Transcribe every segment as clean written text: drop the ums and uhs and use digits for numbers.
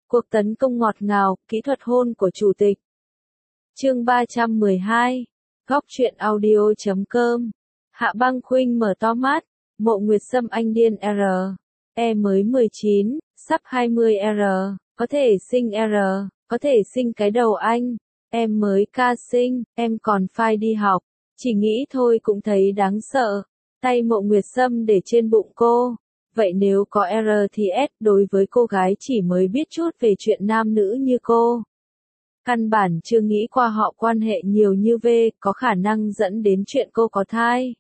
Cuộc tấn công ngọt ngào, kỹ thuật hôn của chủ tịch. Chương 312. Góc truyện audio.com. Hạ Băng Khuynh mở to mắt. Mộ Nguyệt Sâm anh điên R. E mới 19, sắp 20 R. Có thể sinh R. Có thể sinh cái đầu anh. Em mới ca sinh, em còn phải đi học. Chỉ nghĩ thôi cũng thấy đáng sợ. Tay Mộ Nguyệt Sâm để trên bụng cô. Vậy nếu có R thì S đối với cô gái chỉ mới biết chút về chuyện nam nữ như cô. Căn bản chưa nghĩ qua họ quan hệ nhiều như V có khả năng dẫn đến chuyện cô có thai.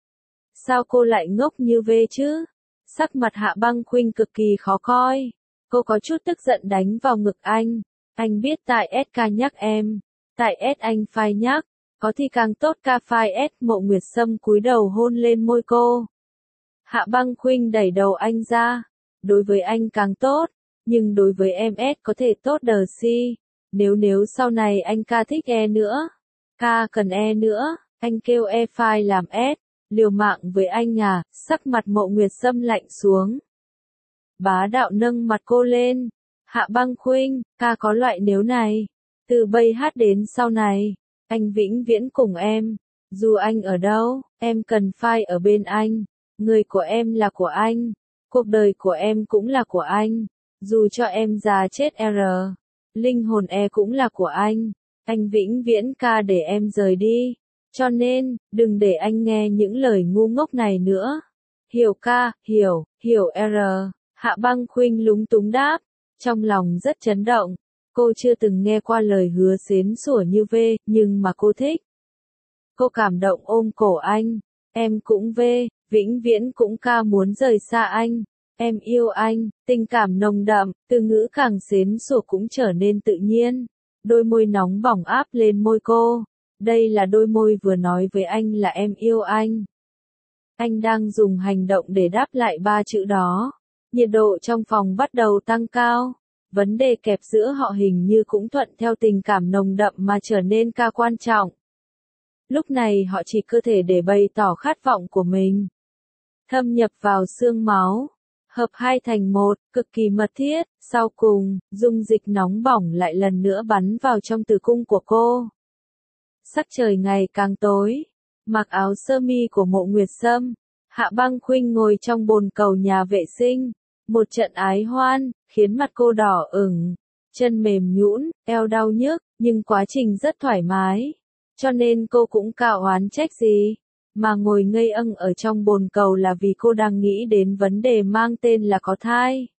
Sao cô lại ngốc như V chứ? Sắc mặt Hạ Băng Khuynh cực kỳ khó coi. Cô có chút tức giận đánh vào ngực anh. Anh biết tại S ca nhắc em. Tại S anh phải nhắc. Có thì càng tốt ca phai S. Mộ Nguyệt Sâm cúi đầu hôn lên môi cô. Hạ Băng Khuynh đẩy đầu anh ra. Đối với anh càng tốt. Nhưng đối với em S có thể tốt đờ si. Nếu sau này anh ca thích E nữa. Ca cần E nữa. Anh kêu E phai làm S. Liều mạng với anh à. Sắc mặt Mộ Nguyệt Sâm lạnh xuống. Bá đạo nâng mặt cô lên. Hạ Băng Khuynh, ca có loại nếu này. Từ bây hát đến sau này. Anh vĩnh viễn cùng em. Dù anh ở đâu, em cần phải ở bên anh. Người của em là của anh. Cuộc đời của em cũng là của anh. Dù cho em già chết R. Linh hồn E cũng là của anh. Anh vĩnh viễn ca để em rời đi. Cho nên, đừng để anh nghe những lời ngu ngốc này nữa. Hiểu ca, hiểu R. Hạ Băng Khuynh lúng túng đáp. Trong lòng rất chấn động. Cô chưa từng nghe qua lời hứa xến sủa như V, nhưng mà cô thích. Cô cảm động ôm cổ anh. Em cũng V, vĩnh viễn cũng ca muốn rời xa anh. Em yêu anh, tình cảm nồng đậm, từ ngữ càng xến sủa cũng trở nên tự nhiên. Đôi môi nóng bỏng áp lên môi cô. Đây là đôi môi vừa nói với anh là em yêu anh. Anh đang dùng hành động để đáp lại ba chữ đó. Nhiệt độ trong phòng bắt đầu tăng cao. Vấn đề kẹp giữa họ hình như cũng thuận theo tình cảm nồng đậm mà trở nên ca quan trọng. Lúc này họ chỉ cơ thể để bày tỏ khát vọng của mình. Thâm nhập vào xương máu. Hợp hai thành một, cực kỳ mật thiết. Sau cùng, dung dịch nóng bỏng lại lần nữa bắn vào trong tử cung của cô. Sắc trời ngày càng tối. Mặc áo sơ mi của Mộ Nguyệt Sâm. Hạ Băng Khuynh ngồi trong bồn cầu nhà vệ sinh. Một trận ái hoan, khiến mặt cô đỏ ửng, chân mềm nhũn, eo đau nhức, nhưng quá trình rất thoải mái. Cho nên cô cũng cạo oán trách gì, mà ngồi ngây âng ở trong bồn cầu là vì cô đang nghĩ đến vấn đề mang tên là có thai.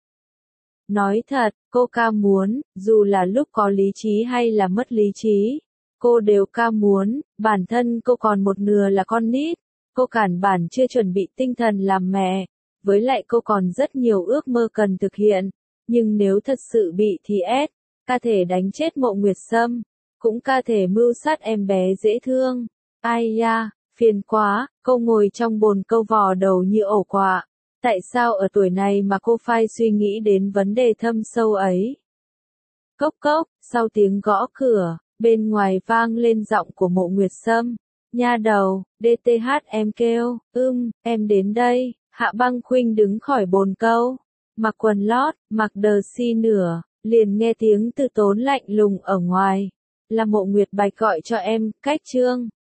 Nói thật, cô ca muốn, dù là lúc có lý trí hay là mất lý trí, cô đều ca muốn, bản thân cô còn một nửa là con nít, cô căn bản chưa chuẩn bị tinh thần làm mẹ. Với lại cô còn rất nhiều ước mơ cần thực hiện, nhưng nếu thật sự bị thì S, ca thể đánh chết Mộ Nguyệt Sâm, cũng ca thể mưu sát em bé dễ thương. Ai da, phiền quá, cô ngồi trong bồn câu vò đầu như ổ quạ. Tại sao ở tuổi này mà cô phải suy nghĩ đến vấn đề thâm sâu ấy? Cốc cốc, sau tiếng gõ cửa, bên ngoài vang lên giọng của Mộ Nguyệt Sâm. Nha đầu, DTH em kêu, em đến đây. Hạ Băng Khuynh đứng khỏi bồn câu, mặc quần lót, mặc đờ si nửa, liền nghe tiếng Từ Tốn lạnh lùng ở ngoài. Là Mộ Nguyệt Bạch gọi cho em, cách Trương.